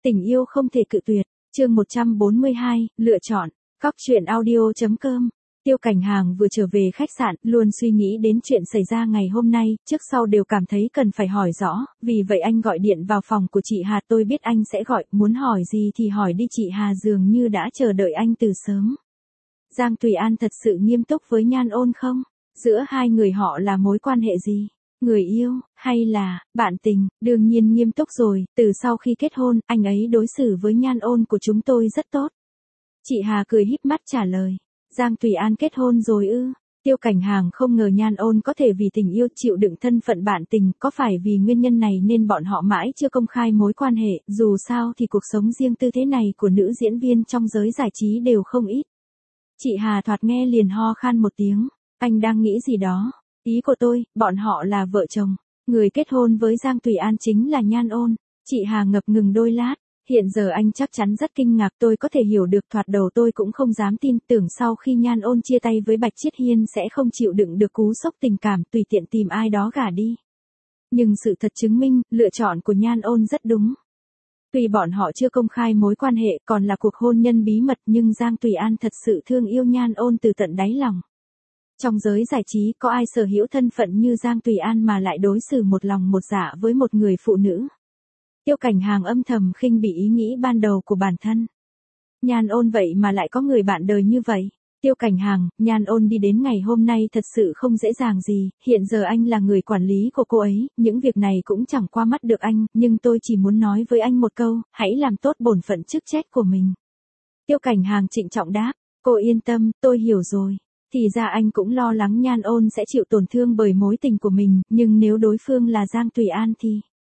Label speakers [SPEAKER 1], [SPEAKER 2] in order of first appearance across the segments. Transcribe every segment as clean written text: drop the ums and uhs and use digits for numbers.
[SPEAKER 1] Tình yêu không thể cự tuyệt. Chương 142, lựa chọn. Cóc truyện audio.com. Tiêu Cảnh Hàng vừa trở về khách sạn, luôn suy nghĩ đến chuyện xảy ra ngày hôm nay, trước sau đều cảm thấy cần phải hỏi rõ, vì vậy anh gọi điện vào phòng của chị Hà. Tôi biết anh sẽ gọi, muốn hỏi gì thì hỏi đi. Chị Hà dường như đã chờ đợi anh từ sớm. Giang Tùy An thật sự nghiêm túc với Nhan Ôn không? Giữa hai người họ là mối quan hệ gì? Người yêu, hay là bạn tình? Đương nhiên nghiêm túc rồi, từ sau khi kết hôn, anh ấy đối xử với Nhan Ôn của chúng tôi rất tốt. Chị Hà cười híp mắt trả lời. Giang Tùy An kết hôn rồi ư? Tiêu Cảnh Hàng không ngờ Nhan Ôn có thể vì tình yêu chịu đựng thân phận bạn tình, có phải vì nguyên nhân này nên bọn họ mãi chưa công khai mối quan hệ, dù sao thì cuộc sống riêng tư thế này của nữ diễn viên trong giới giải trí đều không ít. Chị Hà thoạt nghe liền ho khan một tiếng, anh đang nghĩ gì đó? Ý của tôi, bọn họ là vợ chồng, người kết hôn với Giang Tùy An chính là Nhan Ôn. Chị Hà ngập ngừng đôi lát. Hiện giờ anh chắc chắn rất kinh ngạc, tôi có thể hiểu được, thoạt đầu tôi cũng không dám tin, tưởng sau khi Nhan Ôn chia tay với Bạch Chiết Hiên sẽ không chịu đựng được cú sốc tình cảm, tùy tiện tìm ai đó gả đi. Nhưng sự thật chứng minh, lựa chọn của Nhan Ôn rất đúng. Tuy bọn họ chưa công khai mối quan hệ, còn là cuộc hôn nhân bí mật, nhưng Giang Tùy An thật sự thương yêu Nhan Ôn từ tận đáy lòng. Trong giới giải trí có ai sở hữu thân phận như Giang Tùy An mà lại đối xử một lòng một dạ với một người phụ nữ. Tiêu Cảnh Hàng âm thầm khinh bỉ ý nghĩ ban đầu của bản thân. Nhan Ôn vậy mà lại có người bạn đời như vậy. Tiêu Cảnh Hàng, Nhan Ôn đi đến ngày hôm nay thật sự không dễ dàng gì, hiện giờ anh là người quản lý của cô ấy, những việc này cũng chẳng qua mắt được anh, nhưng tôi chỉ muốn nói với anh một câu, hãy làm tốt bổn phận chức trách của mình. Tiêu Cảnh Hàng trịnh trọng đáp, cô yên tâm, tôi hiểu rồi. Thì ra anh cũng lo lắng Nhan Ôn sẽ chịu tổn thương bởi mối tình của mình, nhưng nếu đối phương là Giang Tùy An thì...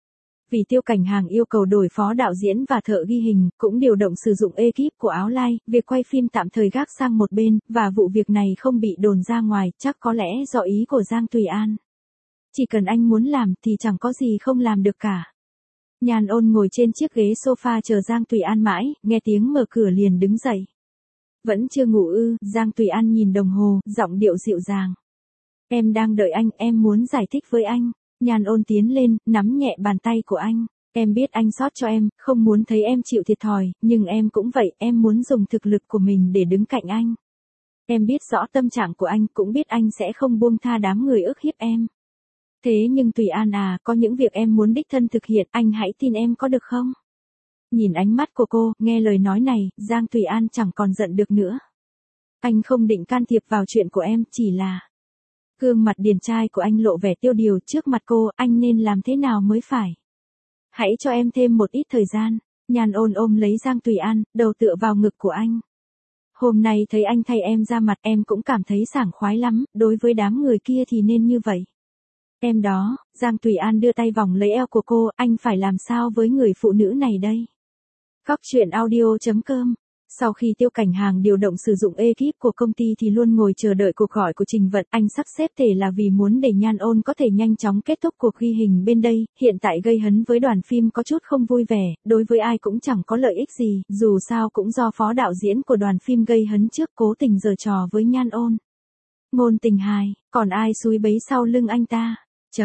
[SPEAKER 1] Vì Tiêu Cảnh Hàng yêu cầu đổi phó đạo diễn và thợ ghi hình, cũng điều động sử dụng ekip của Áo Lai, việc quay phim tạm thời gác sang một bên, và vụ việc này không bị đồn ra ngoài, chắc có lẽ do ý của Giang Tùy An. Chỉ cần anh muốn làm thì chẳng có gì không làm được cả. Nhan Ôn ngồi trên chiếc ghế sofa chờ Giang Tùy An mãi, nghe tiếng mở cửa liền đứng dậy. Vẫn chưa ngủ ư? Giang Tùy An nhìn đồng hồ, giọng điệu dịu dàng. Em đang đợi anh, em muốn giải thích với anh. Nhan Ôn tiến lên, nắm nhẹ bàn tay của anh. Em biết anh xót cho em, không muốn thấy em chịu thiệt thòi, nhưng em cũng vậy, em muốn dùng thực lực của mình để đứng cạnh anh. Em biết rõ tâm trạng của anh, cũng biết anh sẽ không buông tha đám người ức hiếp em. Thế nhưng Tùy An à, có những việc em muốn đích thân thực hiện, anh hãy tin em có được không? Nhìn ánh mắt của cô, nghe lời nói này, Giang Tùy An chẳng còn giận được nữa. Anh không định can thiệp vào chuyện của em, chỉ là... Gương mặt điển trai của anh lộ vẻ tiêu điều trước mặt cô, anh nên làm thế nào mới phải? Hãy cho em thêm một ít thời gian. Nhan Ôn ôm lấy Giang Tùy An, đầu tựa vào ngực của anh. Hôm nay thấy anh thay em ra mặt, em cũng cảm thấy sảng khoái lắm, đối với đám người kia thì nên như vậy. Em đó, Giang Tùy An đưa tay vòng lấy eo của cô, anh phải làm sao với người phụ nữ này đây? Cóc truyện audio.com. Sau khi Tiêu Cảnh Hàng điều động sử dụng ekip của công ty thì luôn ngồi chờ đợi cuộc gọi của Trình Vận, anh sắp xếp thể là vì muốn để Nhan Ôn có thể nhanh chóng kết thúc cuộc ghi hình bên đây, hiện tại gây hấn với đoàn phim có chút không vui vẻ, đối với ai cũng chẳng có lợi ích gì, dù sao cũng do phó đạo diễn của đoàn phim gây hấn trước cố tình giở trò với Nhan Ôn. Ngôn tình hài, còn ai xúi bấy sau lưng anh ta?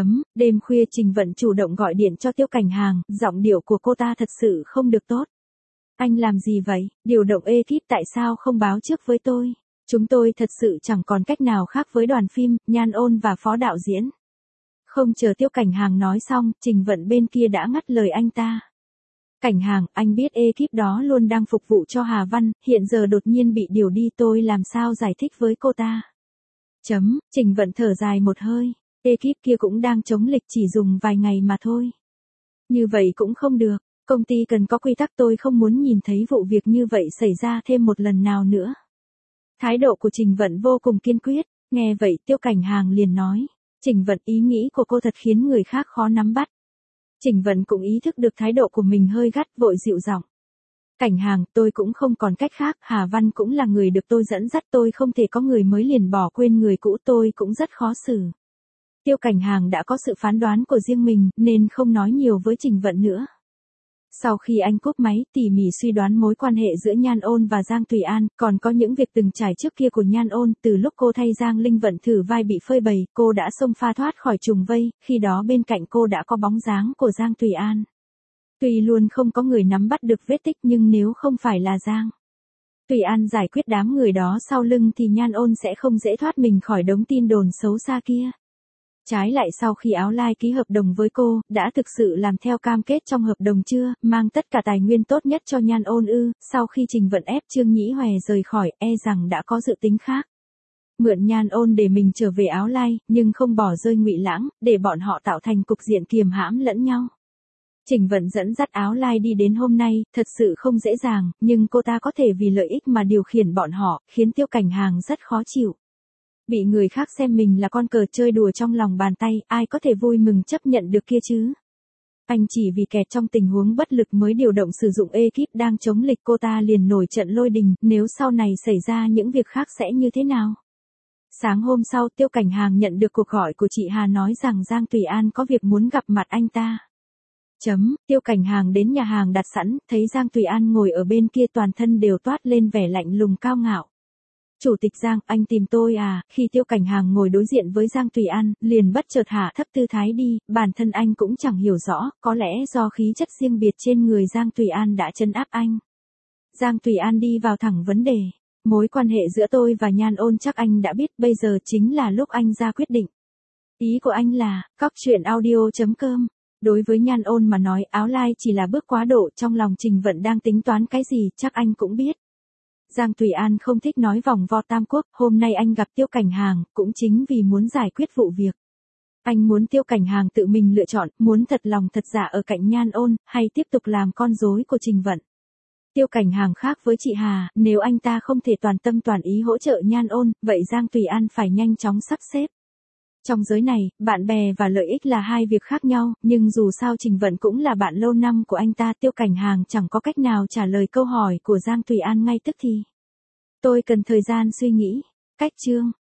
[SPEAKER 1] Đêm khuya Trình Vận chủ động gọi điện cho Tiêu Cảnh Hàng, giọng điệu của cô ta thật sự không được tốt. Anh làm gì vậy? Điều động ekip tại sao không báo trước với tôi? Chúng tôi thật sự chẳng còn cách nào khác với đoàn phim, Nhan Ôn và phó đạo diễn. Không chờ Tiêu Cảnh Hàng nói xong, Trình Vận bên kia đã ngắt lời anh ta. Cảnh Hàng, anh biết ekip đó luôn đang phục vụ cho Hà Văn, hiện giờ đột nhiên bị điều đi, tôi làm sao giải thích với cô ta? Trình Vận thở dài một hơi, ekip kia cũng đang chống lịch, chỉ dùng vài ngày mà thôi. Như vậy cũng không được. Công ty cần có quy tắc, tôi không muốn nhìn thấy vụ việc như vậy xảy ra thêm một lần nào nữa. Thái độ của Trình Vận vô cùng kiên quyết, nghe vậy Tiêu Cảnh Hàng liền nói. Trình Vận, ý nghĩ của cô thật khiến người khác khó nắm bắt. Trình Vận cũng ý thức được thái độ của mình hơi gắt, vội dịu giọng. Cảnh Hàng, tôi cũng không còn cách khác, Hà Văn cũng là người được tôi dẫn dắt, tôi không thể có người mới liền bỏ quên người cũ, tôi cũng rất khó xử. Tiêu Cảnh Hàng đã có sự phán đoán của riêng mình, nên không nói nhiều với Trình Vận nữa. Sau khi anh cúp máy, tỉ mỉ suy đoán mối quan hệ giữa Nhan Ôn và Giang Tùy An, còn có những việc từng trải trước kia của Nhan Ôn, từ lúc cô thay Giang Linh Vận thử vai bị phơi bày, cô đã xông pha thoát khỏi trùng vây, khi đó bên cạnh cô đã có bóng dáng của Giang Tùy An. Tuy luôn không có người nắm bắt được vết tích nhưng nếu không phải là Giang Tùy An giải quyết đám người đó sau lưng thì Nhan Ôn sẽ không dễ thoát mình khỏi đống tin đồn xấu xa kia. Trái lại sau khi Áo Lai ký hợp đồng với cô, đã thực sự làm theo cam kết trong hợp đồng chưa, mang tất cả tài nguyên tốt nhất cho Nhan Ôn ư, sau khi Trình Vận ép Trương Nhĩ Hòe rời khỏi, e rằng đã có dự tính khác. Mượn Nhan Ôn để mình trở về Áo Lai, nhưng không bỏ rơi Ngụy Lãng, để bọn họ tạo thành cục diện kiềm hãm lẫn nhau. Trình Vận dẫn dắt Áo Lai đi đến hôm nay, thật sự không dễ dàng, nhưng cô ta có thể vì lợi ích mà điều khiển bọn họ, khiến Tiêu Cảnh Hàng rất khó chịu. Bị người khác xem mình là con cờ chơi đùa trong lòng bàn tay, ai có thể vui mừng chấp nhận được kia chứ? Anh chỉ vì kẹt trong tình huống bất lực mới điều động sử dụng ekip đang chống lịch cô ta liền nổi trận lôi đình, nếu sau này xảy ra những việc khác sẽ như thế nào? Sáng hôm sau Tiêu Cảnh Hàng nhận được cuộc gọi của chị Hà nói rằng Giang Tùy An có việc muốn gặp mặt anh ta. Tiêu Cảnh Hàng đến nhà hàng đặt sẵn, thấy Giang Tùy An ngồi ở bên kia toàn thân đều toát lên vẻ lạnh lùng cao ngạo. Chủ tịch Giang, anh tìm tôi à? Khi Tiêu Cảnh Hàng ngồi đối diện với Giang Tùy An, liền bất chợt hạ thấp tư thái đi, bản thân anh cũng chẳng hiểu rõ, có lẽ do khí chất riêng biệt trên người Giang Tùy An đã trấn áp anh. Giang Tùy An đi vào thẳng vấn đề. Mối quan hệ giữa tôi và Nhan Ôn chắc anh đã biết, bây giờ chính là lúc anh ra quyết định. Ý của anh là, coctruyện.audio.com. Đối với Nhan Ôn mà nói, Áo Lai chỉ là bước quá độ, trong lòng Trình Vận đang tính toán cái gì, chắc anh cũng biết. Giang Tùy An không thích nói vòng vo tam quốc, hôm nay anh gặp Tiêu Cảnh Hàng, cũng chính vì muốn giải quyết vụ việc. Anh muốn Tiêu Cảnh Hàng tự mình lựa chọn, muốn thật lòng thật giả ở cạnh Nhan Ôn, hay tiếp tục làm con rối của Trình Vận. Tiêu Cảnh Hàng khác với chị Hà, nếu anh ta không thể toàn tâm toàn ý hỗ trợ Nhan Ôn, vậy Giang Tùy An phải nhanh chóng sắp xếp. Trong giới này, bạn bè và lợi ích là hai việc khác nhau, nhưng dù sao Trình Vận cũng là bạn lâu năm của anh ta. Tiêu Cảnh Hàng chẳng có cách nào trả lời câu hỏi của Giang Tùy An ngay tức thì. Tôi cần thời gian suy nghĩ. Cách chương